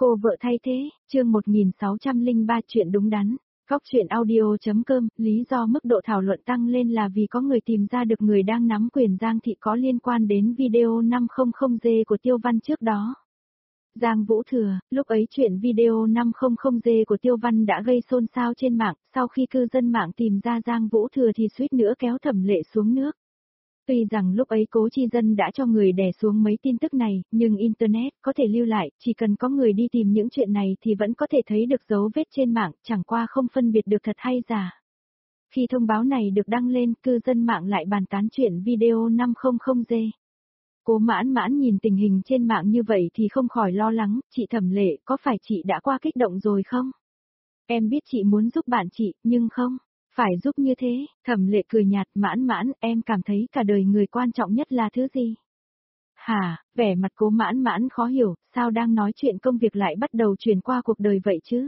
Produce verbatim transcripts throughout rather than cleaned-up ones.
Cô vợ thay thế, chương một nghìn sáu trăm lẻ ba chuyện đúng đắn. Góc truyện audio.com, lý do mức độ thảo luận tăng lên là vì có người tìm ra được người đang nắm quyền Giang Thị có liên quan đến video năm trăm G của Tiêu Văn trước đó. Giang Vũ Thừa, lúc ấy chuyện video năm trăm G của Tiêu Văn đã gây xôn xao trên mạng, sau khi cư dân mạng tìm ra Giang Vũ Thừa thì suýt nữa kéo Thẩm Lệ xuống nước. Tuy rằng lúc ấy Cố Chi Dân đã cho người đè xuống mấy tin tức này, nhưng Internet có thể lưu lại, chỉ cần có người đi tìm những chuyện này thì vẫn có thể thấy được dấu vết trên mạng, chẳng qua không phân biệt được thật hay giả. Khi thông báo này được đăng lên, cư dân mạng lại bàn tán chuyện video năm trăm G. Cố Mãn Mãn nhìn tình hình trên mạng như vậy thì không khỏi lo lắng, chị Thẩm Lệ, có phải chị đã qua kích động rồi không? Em biết chị muốn giúp bạn chị, nhưng không. Phải giúp như thế, Thẩm Lệ cười nhạt, Mãn Mãn, em cảm thấy cả đời người quan trọng nhất là thứ gì? Hả, vẻ mặt Cố Mãn Mãn khó hiểu, sao đang nói chuyện công việc lại bắt đầu chuyển qua cuộc đời vậy chứ?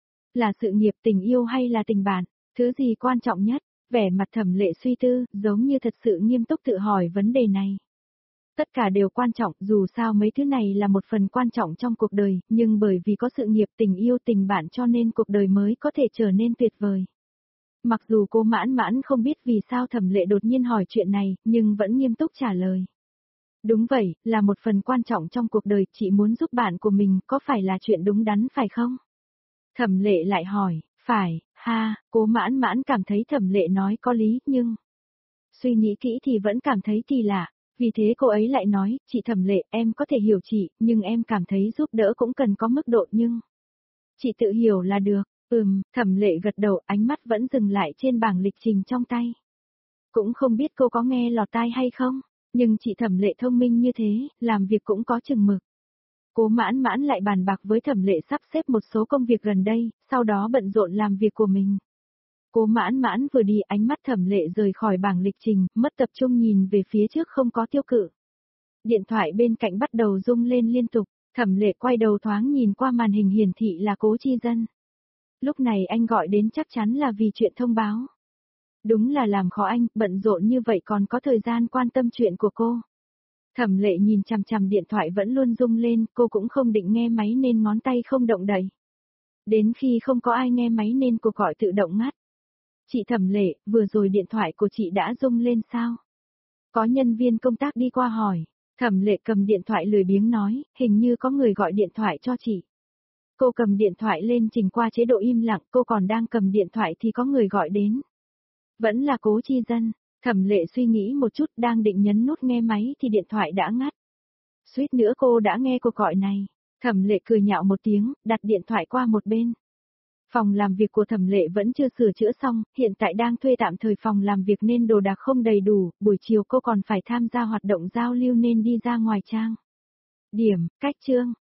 Là sự nghiệp, tình yêu hay là tình bạn? Thứ gì quan trọng nhất? Vẻ mặt Thẩm Lệ suy tư, giống như thật sự nghiêm túc tự hỏi vấn đề này. Tất cả đều quan trọng, dù sao mấy thứ này là một phần quan trọng trong cuộc đời, nhưng bởi vì có sự nghiệp, tình yêu, tình bạn cho nên cuộc đời mới có thể trở nên tuyệt vời. Mặc dù Cố Mãn Mãn không biết vì sao Thẩm Lệ đột nhiên hỏi chuyện này, nhưng vẫn nghiêm túc trả lời. Đúng vậy, là một phần quan trọng trong cuộc đời, chị muốn giúp bạn của mình, có phải là chuyện đúng đắn phải không? Thẩm Lệ lại hỏi, phải, ha, Cố Mãn Mãn cảm thấy Thẩm Lệ nói có lý, nhưng... Suy nghĩ kỹ thì vẫn cảm thấy kỳ lạ, vì thế cô ấy lại nói, chị Thẩm Lệ, em có thể hiểu chị, nhưng em cảm thấy giúp đỡ cũng cần có mức độ nhưng... Chị tự hiểu là được. Ừm, Thẩm Lệ gật đầu, ánh mắt vẫn dừng lại trên bảng lịch trình trong tay. Cũng không biết cô có nghe lọt tai hay không, nhưng chị Thẩm Lệ thông minh như thế, làm việc cũng có chừng mực. Cố Mãn Mãn lại bàn bạc với Thẩm Lệ sắp xếp một số công việc gần đây, sau đó bận rộn làm việc của mình. Cố Mãn Mãn vừa đi, ánh mắt Thẩm Lệ rời khỏi bảng lịch trình, mất tập trung nhìn về phía trước không có tiêu cự. Điện thoại bên cạnh bắt đầu rung lên liên tục, Thẩm Lệ quay đầu thoáng nhìn qua màn hình hiển thị là Cố Chi Dân. Lúc này anh gọi đến chắc chắn là vì chuyện thông báo. Đúng là làm khó anh, bận rộn như vậy còn có thời gian quan tâm chuyện của cô. Thẩm Lệ nhìn chằm chằm điện thoại vẫn luôn rung lên, cô cũng không định nghe máy nên ngón tay không động đậy. Đến khi không có ai nghe máy nên cuộc gọi tự động ngắt. Chị Thẩm Lệ, vừa rồi điện thoại của chị đã rung lên sao? Có nhân viên công tác đi qua hỏi. Thẩm Lệ cầm điện thoại lười biếng nói, hình như có người gọi điện thoại cho chị. Cô cầm điện thoại lên chỉnh qua chế độ im lặng, cô còn đang cầm điện thoại thì có người gọi đến. Vẫn là Cố Chi Dân. Thẩm Lệ suy nghĩ một chút, đang định nhấn nút nghe máy thì điện thoại đã ngắt. Suýt nữa cô đã nghe cuộc gọi này. Thẩm Lệ cười nhạo một tiếng, đặt điện thoại qua một bên. Phòng làm việc của Thẩm Lệ vẫn chưa sửa chữa xong, hiện tại đang thuê tạm thời phòng làm việc nên đồ đạc không đầy đủ, buổi chiều cô còn phải tham gia hoạt động giao lưu nên đi ra ngoài trang. Điểm, cách chương,